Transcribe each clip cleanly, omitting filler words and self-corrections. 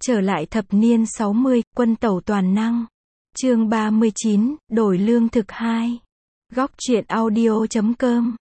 Trở lại thập niên 60, quân tẩu toàn năng. Chương 39, đổi lương thực 2. Góc truyện audio.com.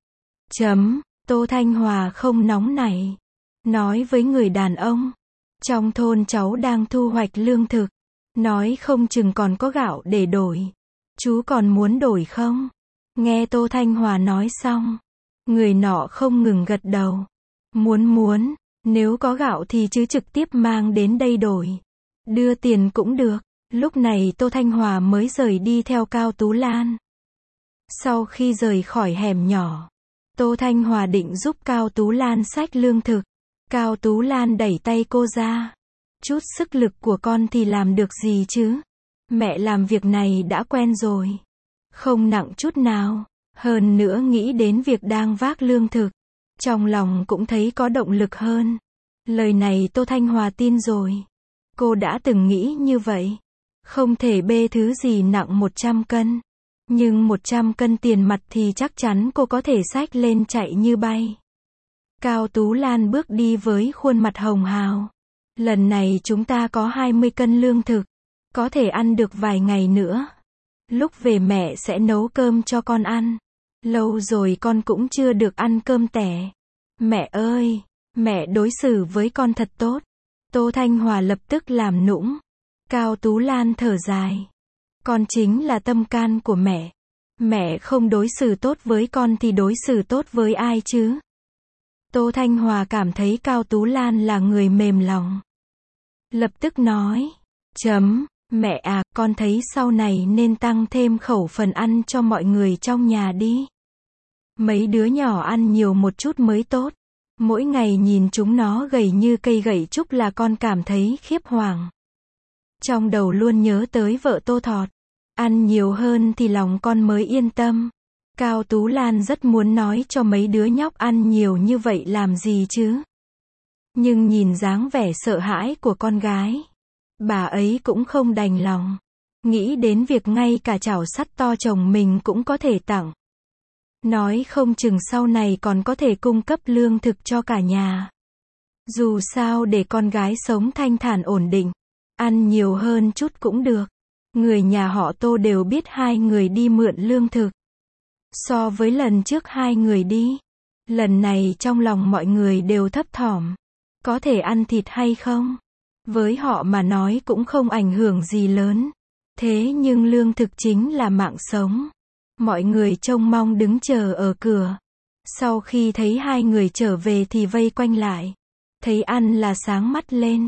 Tô Thanh Hòa không nóng nảy. Nói với người đàn ông. Trong thôn cháu đang thu hoạch lương thực. Nói không chừng còn có gạo để đổi. Chú còn muốn đổi không? Nghe Tô Thanh Hòa nói xong. Người nọ không ngừng gật đầu. Muốn. Nếu có gạo thì chứ trực tiếp mang đến đây đổi. Đưa tiền cũng được. Lúc này Tô Thanh Hòa mới rời đi theo Cao Tú Lan. Sau khi rời khỏi hẻm nhỏ, Tô Thanh Hòa định giúp Cao Tú Lan xách lương thực. Cao Tú Lan đẩy tay cô ra. Chút sức lực của con thì làm được gì chứ? Mẹ làm việc này đã quen rồi. Không nặng chút nào. Hơn nữa nghĩ đến việc đang vác lương thực. Trong lòng cũng thấy có động lực hơn. Lời này Tô Thanh Hòa tin rồi. Cô đã từng nghĩ như vậy. Không thể bê thứ gì nặng 100 cân. Nhưng 100 cân tiền mặt thì chắc chắn cô có thể xách lên chạy như bay. Cao Tú Lan bước đi với khuôn mặt hồng hào. Lần này chúng ta có 20 cân lương thực. Có thể ăn được vài ngày nữa. Lúc về mẹ sẽ nấu cơm cho con ăn. Lâu rồi con cũng chưa được ăn cơm tẻ. Mẹ ơi, mẹ đối xử với con thật tốt. Tô Thanh Hòa lập tức làm nũng. Cao Tú Lan thở dài. Con chính là tâm can của mẹ. Mẹ không đối xử tốt với con thì đối xử tốt với ai chứ? Tô Thanh Hòa cảm thấy Cao Tú Lan là người mềm lòng. Lập tức nói. Mẹ à, con thấy sau này nên tăng thêm khẩu phần ăn cho mọi người trong nhà đi. Mấy đứa nhỏ ăn nhiều một chút mới tốt. Mỗi ngày nhìn chúng nó gầy như cây gậy trúc là con cảm thấy khiếp hoàng. Trong đầu luôn nhớ tới vợ Tô Thọt. Ăn nhiều hơn thì lòng con mới yên tâm. Cao Tú Lan rất muốn nói cho mấy đứa nhóc ăn nhiều như vậy làm gì chứ. Nhưng nhìn dáng vẻ sợ hãi của con gái. Bà ấy cũng không đành lòng. Nghĩ đến việc ngay cả chảo sắt to chồng mình cũng có thể tặng. Nói không chừng sau này còn có thể cung cấp lương thực cho cả nhà. Dù sao để con gái sống thanh thản ổn định. Ăn nhiều hơn chút cũng được. Người nhà họ Tô đều biết hai người đi mượn lương thực. So với lần trước hai người đi. Lần này trong lòng mọi người đều thấp thỏm. Có thể ăn thịt hay không? Với họ mà nói cũng không ảnh hưởng gì lớn. Thế nhưng lương thực chính là mạng sống. Mọi người trông mong đứng chờ ở cửa. Sau khi thấy hai người trở về thì vây quanh lại. Thấy ăn là sáng mắt lên.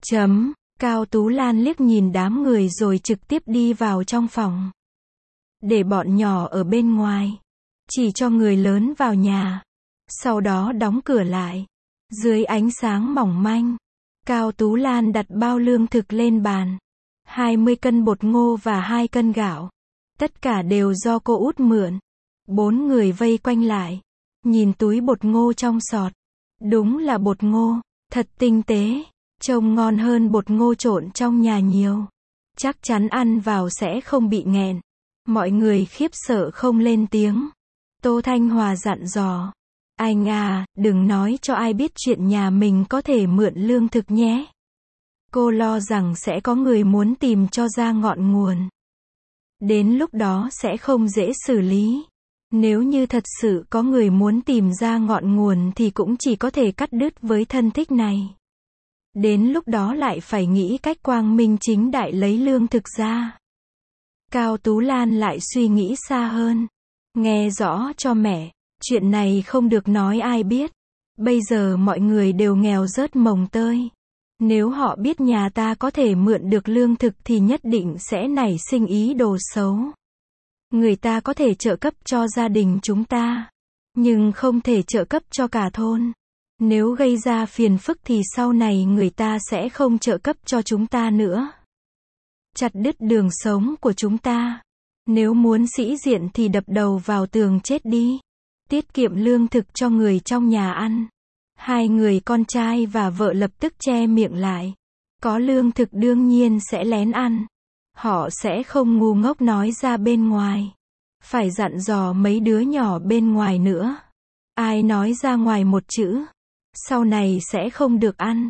Cao Tú Lan liếc nhìn đám người rồi trực tiếp đi vào trong phòng. Để bọn nhỏ ở bên ngoài. Chỉ cho người lớn vào nhà. Sau đó đóng cửa lại. Dưới ánh sáng mỏng manh. Cao Tú Lan đặt bao lương thực lên bàn. 20 cân bột ngô và 2 cân gạo. Tất cả đều do cô út mượn. 4 người vây quanh lại. Nhìn túi bột ngô trong sọt. Đúng là bột ngô. Thật tinh tế. Trông ngon hơn bột ngô trộn trong nhà nhiều. Chắc chắn ăn vào sẽ không bị nghẹn. Mọi người khiếp sợ không lên tiếng. Tô Thanh Hòa dặn dò. Anh à, đừng nói cho ai biết chuyện nhà mình có thể mượn lương thực nhé. Cô lo rằng sẽ có người muốn tìm cho ra ngọn nguồn. Đến lúc đó sẽ không dễ xử lý. Nếu như thật sự có người muốn tìm ra ngọn nguồn thì cũng chỉ có thể cắt đứt với thân thích này. Đến lúc đó lại phải nghĩ cách quang minh chính đại lấy lương thực ra. Cao Tú Lan lại suy nghĩ xa hơn. Nghe rõ cho mẹ, chuyện này không được nói ai biết. Bây giờ mọi người đều nghèo rớt mồng tơi. Nếu họ biết nhà ta có thể mượn được lương thực thì nhất định sẽ nảy sinh ý đồ xấu. Người ta có thể trợ cấp cho gia đình chúng ta, nhưng không thể trợ cấp cho cả thôn. Nếu gây ra phiền phức thì sau này người ta sẽ không trợ cấp cho chúng ta nữa. Chặt đứt đường sống của chúng ta. Nếu muốn sĩ diện thì đập đầu vào tường chết đi. Tiết kiệm lương thực cho người trong nhà ăn. Hai người con trai và vợ lập tức che miệng lại. Có lương thực đương nhiên sẽ lén ăn. Họ sẽ không ngu ngốc nói ra bên ngoài. Phải dặn dò mấy đứa nhỏ bên ngoài nữa. Ai nói ra ngoài một chữ, sau này sẽ không được ăn.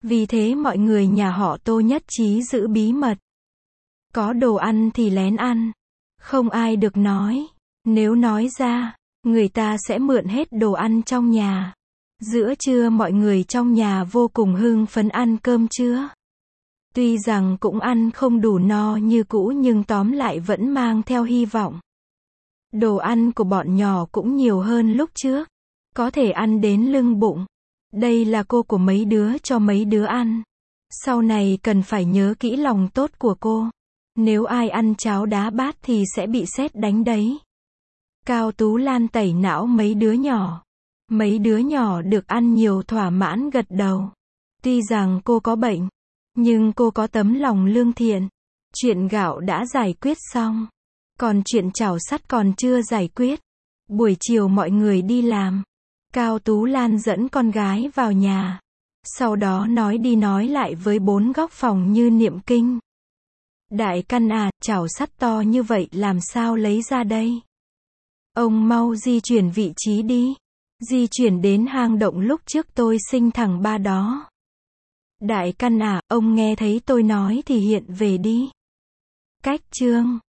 Vì thế mọi người nhà họ Tô nhất trí giữ bí mật. Có đồ ăn thì lén ăn. Không ai được nói. Nếu nói ra, người ta sẽ mượn hết đồ ăn trong nhà. Giữa trưa mọi người trong nhà vô cùng hưng phấn ăn cơm trưa. Tuy rằng cũng ăn không đủ no như cũ nhưng tóm lại vẫn mang theo hy vọng. Đồ ăn của bọn nhỏ cũng nhiều hơn lúc trước. Có thể ăn đến lưng bụng. Đây là cô của mấy đứa cho mấy đứa ăn. Sau này cần phải nhớ kỹ lòng tốt của cô. Nếu ai ăn cháo đá bát thì sẽ bị sét đánh đấy. Cao Tú Lan tẩy não mấy đứa nhỏ. Mấy đứa nhỏ được ăn nhiều thỏa mãn gật đầu. Tuy rằng cô có bệnh, nhưng cô có tấm lòng lương thiện. Chuyện gạo đã giải quyết xong. Còn chuyện chảo sắt còn chưa giải quyết. Buổi chiều mọi người đi làm. Cao Tú Lan dẫn con gái vào nhà. Sau đó nói đi nói lại với 4 góc phòng như niệm kinh. Đại căn à, chảo sắt to như vậy làm sao lấy ra đây? Ông mau di chuyển vị trí đi. Di chuyển đến hang động lúc trước tôi sinh thằng ba đó. Đại căn à, ông nghe thấy tôi nói thì hiện về đi. Cách chương